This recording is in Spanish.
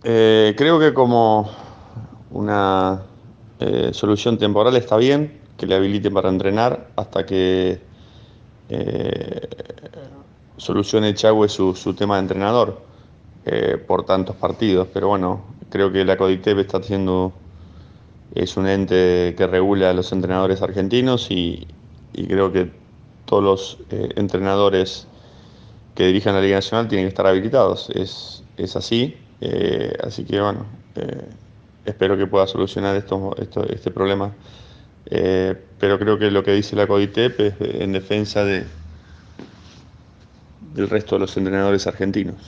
Creo que como una solución temporal está bien que le habiliten para entrenar hasta que eh, solucione Chagüe su tema de entrenador por tantos partidos. Pero bueno, creo que la CODITEP está haciendo, es un ente que regula a los entrenadores argentinos y creo que todos los entrenadores que dirijan la Liga Nacional tienen que estar habilitados. Es así. Así que bueno, espero que pueda solucionar este problema. Pero creo que lo que dice la CODITEP es en defensa del resto de los entrenadores argentinos.